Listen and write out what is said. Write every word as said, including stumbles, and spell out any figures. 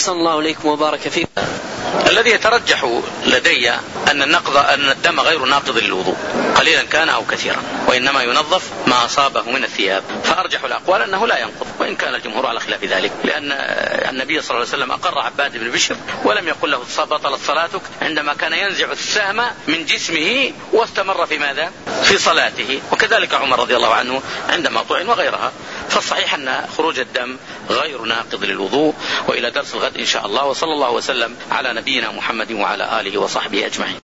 أحسن الله إليكم وبارك فيكم. الذي يترجح لدي أن النقض أن الدم غير ناقض للوضوء قليلا كان أو كثيرا، وإنما ينظف ما أصابه من الثياب، فأرجح الأقوال أنه لا ينقض، وإن كان الجمهور على خلاف ذلك، لأن النبي صلى الله عليه وسلم أقر عباد بن بشر ولم يقل له بطلت صلاتك عندما كان ينزع السهم من جسمه واستمر في ماذا؟ في صلاته. وكذلك عمر رضي الله عنه عندما طعن وغيرها. فالصحيح أن خروج الدم غير ناقض للوضوء. وإلى درس الغد إن شاء الله، وصلى الله وسلم على نبينا محمد وعلى آله وصحبه أجمعين.